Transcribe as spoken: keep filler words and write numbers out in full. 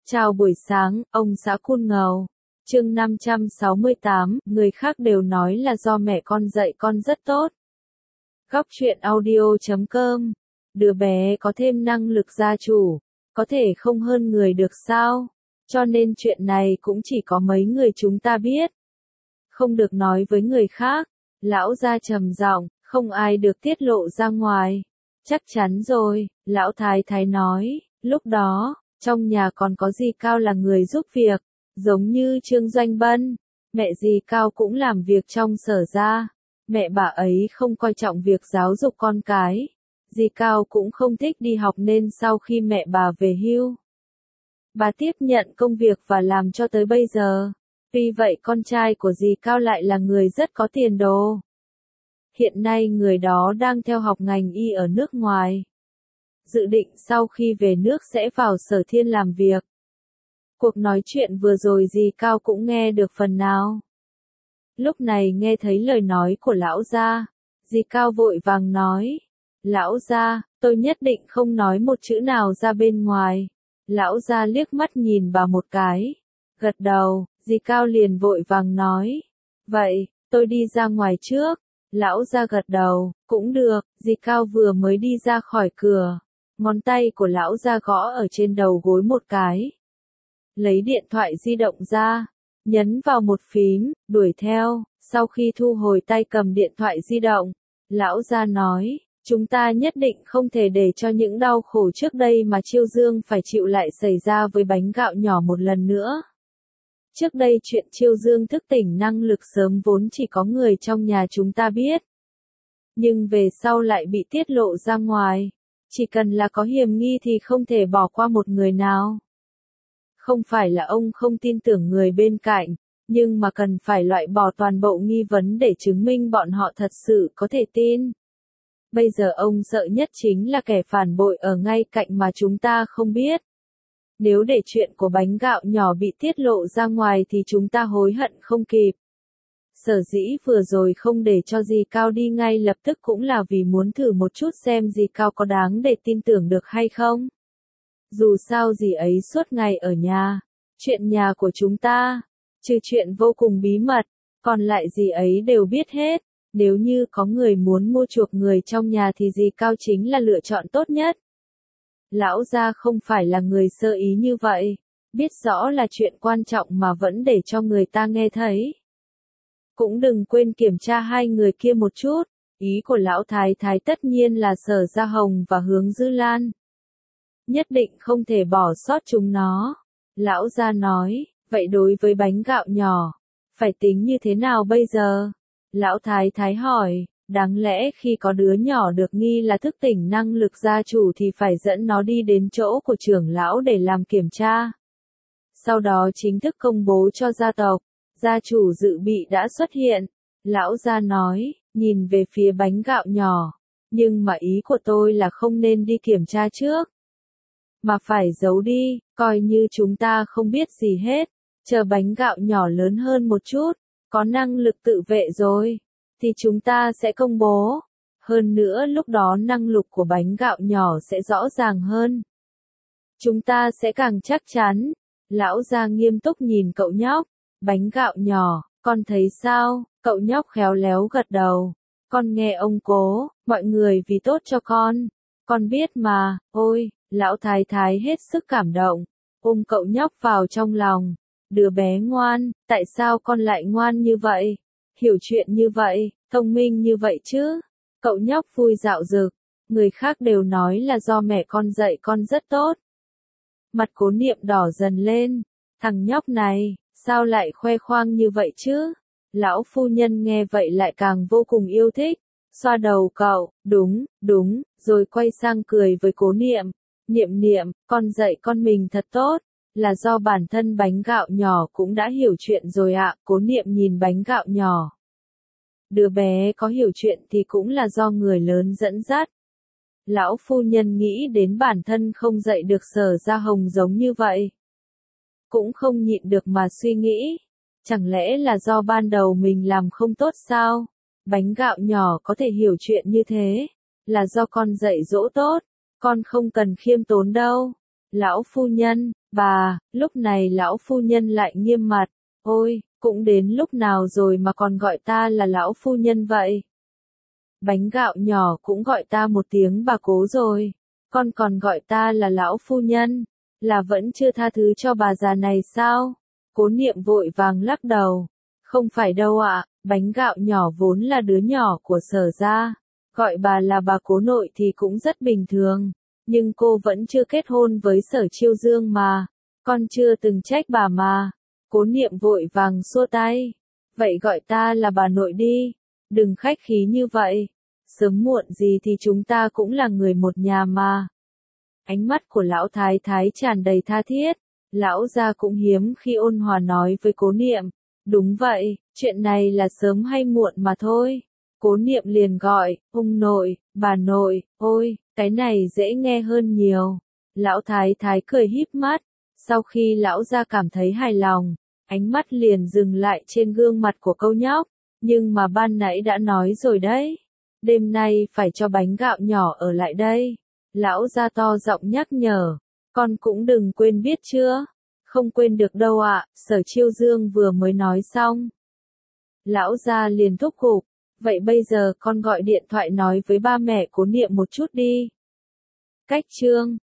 Chào buổi sáng, ông xã Cun Ngầu. Chương năm trăm sáu mươi tám, người khác đều nói là do mẹ con dạy con rất tốt. Góc truyện audio chấm com. Đứa bé có thêm năng lực gia chủ, có thể không hơn người được sao? Cho nên chuyện này cũng chỉ có mấy người chúng ta biết. Không được nói với người khác. Lão gia trầm giọng, không ai được tiết lộ ra ngoài. Chắc chắn rồi, lão thái thái nói, lúc đó, trong nhà còn có dì Cao là người giúp việc, giống như Trương Doanh Bân. Mẹ dì Cao cũng làm việc trong sở gia. Mẹ bà ấy không coi trọng việc giáo dục con cái. Dì Cao cũng không thích đi học nên sau khi mẹ bà về hưu, bà tiếp nhận công việc và làm cho tới bây giờ. Vì vậy con trai của dì Cao lại là người rất có tiền đồ. Hiện nay người đó đang theo học ngành y ở nước ngoài. Dự định sau khi về nước sẽ vào Sở Thiên làm việc. Cuộc nói chuyện vừa rồi dì Cao cũng nghe được phần nào. Lúc này nghe thấy lời nói của lão gia, dì Cao vội vàng nói, lão gia, tôi nhất định không nói một chữ nào ra bên ngoài. Lão gia liếc mắt nhìn bà một cái, gật đầu, dì Cao liền vội vàng nói, vậy, tôi đi ra ngoài trước. Lão gia gật đầu, cũng được. Dì Cao vừa mới đi ra khỏi cửa, ngón tay của lão gia gõ ở trên đầu gối một cái. Lấy điện thoại di động ra, nhấn vào một phím, đuổi theo. Sau khi thu hồi tay cầm điện thoại di động, lão gia nói, chúng ta nhất định không thể để cho những đau khổ trước đây mà Chiêu Dương phải chịu lại xảy ra với bánh gạo nhỏ một lần nữa. Trước đây chuyện Chiêu Dương thức tỉnh năng lực sớm vốn chỉ có người trong nhà chúng ta biết. Nhưng về sau lại bị tiết lộ ra ngoài. Chỉ cần là có hiểm nghi thì không thể bỏ qua một người nào. Không phải là ông không tin tưởng người bên cạnh, nhưng mà cần phải loại bỏ toàn bộ nghi vấn để chứng minh bọn họ thật sự có thể tin. Bây giờ ông sợ nhất chính là kẻ phản bội ở ngay cạnh mà chúng ta không biết. Nếu để chuyện của bánh gạo nhỏ bị tiết lộ ra ngoài thì chúng ta hối hận không kịp. Sở dĩ vừa rồi không để cho dì Cao đi ngay lập tức cũng là vì muốn thử một chút xem dì Cao có đáng để tin tưởng được hay không. Dù sao dì ấy suốt ngày ở nhà, chuyện nhà của chúng ta, trừ chuyện vô cùng bí mật, còn lại dì ấy đều biết hết. Nếu như có người muốn mua chuộc người trong nhà thì dì Cao chính là lựa chọn tốt nhất. Lão gia không phải là người sơ ý như vậy, biết rõ là chuyện quan trọng mà vẫn để cho người ta nghe thấy. Cũng đừng quên kiểm tra hai người kia một chút, ý của lão thái thái tất nhiên là Sở Gia Hồng và Hướng Dư Lan. Nhất định không thể bỏ sót chúng nó. Lão gia nói, vậy đối với bánh gạo nhỏ, phải tính như thế nào bây giờ? Lão thái thái hỏi. Đáng lẽ khi có đứa nhỏ được nghi là thức tỉnh năng lực gia chủ thì phải dẫn nó đi đến chỗ của trưởng lão để làm kiểm tra. Sau đó chính thức công bố cho gia tộc, gia chủ dự bị đã xuất hiện. Lão gia nói, nhìn về phía bánh gạo nhỏ, nhưng mà ý của tôi là không nên đi kiểm tra trước, mà phải giấu đi, coi như chúng ta không biết gì hết, chờ bánh gạo nhỏ lớn hơn một chút, có năng lực tự vệ rồi thì chúng ta sẽ công bố. Hơn nữa lúc đó năng lực của bánh gạo nhỏ sẽ rõ ràng hơn. Chúng ta sẽ càng chắc chắn. Lão gia nghiêm túc nhìn cậu nhóc. Bánh gạo nhỏ, con thấy sao? Cậu nhóc khéo léo gật đầu. Con nghe ông cố, mọi người vì tốt cho con. Con biết mà, ôi, lão thái thái hết sức cảm động. Ôm cậu nhóc vào trong lòng. Đứa bé ngoan, tại sao con lại ngoan như vậy? Hiểu chuyện như vậy, thông minh như vậy chứ. Cậu nhóc vui dạo dực. Người khác đều nói là do mẹ con dạy con rất tốt. Mặt Cố Niệm đỏ dần lên. Thằng nhóc này, sao lại khoe khoang như vậy chứ? Lão phu nhân nghe vậy lại càng vô cùng yêu thích. Xoa đầu cậu, đúng, đúng, rồi quay sang cười với Cố Niệm. Niệm niệm, con dạy con mình thật tốt. Là do bản thân bánh gạo nhỏ cũng đã hiểu chuyện rồi ạ. Cố Niệm nhìn bánh gạo nhỏ. Đứa bé có hiểu chuyện thì cũng là do người lớn dẫn dắt. Lão phu nhân nghĩ đến bản thân không dạy được Sở Gia Hồng giống như vậy. Cũng không nhịn được mà suy nghĩ. Chẳng lẽ là do ban đầu mình làm không tốt sao? Bánh gạo nhỏ có thể hiểu chuyện như thế. Là do con dạy dỗ tốt. Con không cần khiêm tốn đâu. Lão phu nhân, Bà, lúc này lão phu nhân lại nghiêm mặt, ôi, cũng đến lúc nào rồi mà còn gọi ta là lão phu nhân vậy? Bánh gạo nhỏ cũng gọi ta một tiếng bà cố rồi, con còn gọi ta là lão phu nhân, là vẫn chưa tha thứ cho bà già này sao? Cố Niệm vội vàng lắc đầu, không phải đâu ạ, bánh gạo nhỏ vốn là đứa nhỏ của Sở gia, gọi bà là bà cố nội thì cũng rất bình thường, nhưng cô vẫn chưa kết hôn với Sở Chiêu Dương mà, con chưa từng trách bà mà. Cố Niệm vội vàng xua tay, vậy gọi ta là bà nội đi, đừng khách khí như vậy, sớm muộn gì thì chúng ta cũng là người một nhà mà. Ánh mắt của lão thái thái tràn đầy tha thiết, lão gia cũng hiếm khi ôn hòa nói với Cố Niệm, đúng vậy, chuyện này là sớm hay muộn mà thôi. Cố Niệm liền gọi, ông nội, bà nội, ôi, cái này dễ nghe hơn nhiều. Lão thái thái cười híp mắt, sau khi lão gia cảm thấy hài lòng, ánh mắt liền dừng lại trên gương mặt của câu nhóc, nhưng mà ban nãy đã nói rồi đấy, đêm nay phải cho bánh gạo nhỏ ở lại đây. Lão gia to giọng nhắc nhở, con cũng đừng quên biết chưa? Không quên được đâu ạ, Sở Chiêu Dương vừa mới nói xong. Lão gia liền thúc giục, vậy bây giờ con gọi điện thoại nói với ba mẹ Cố Niệm một chút đi. Cách chương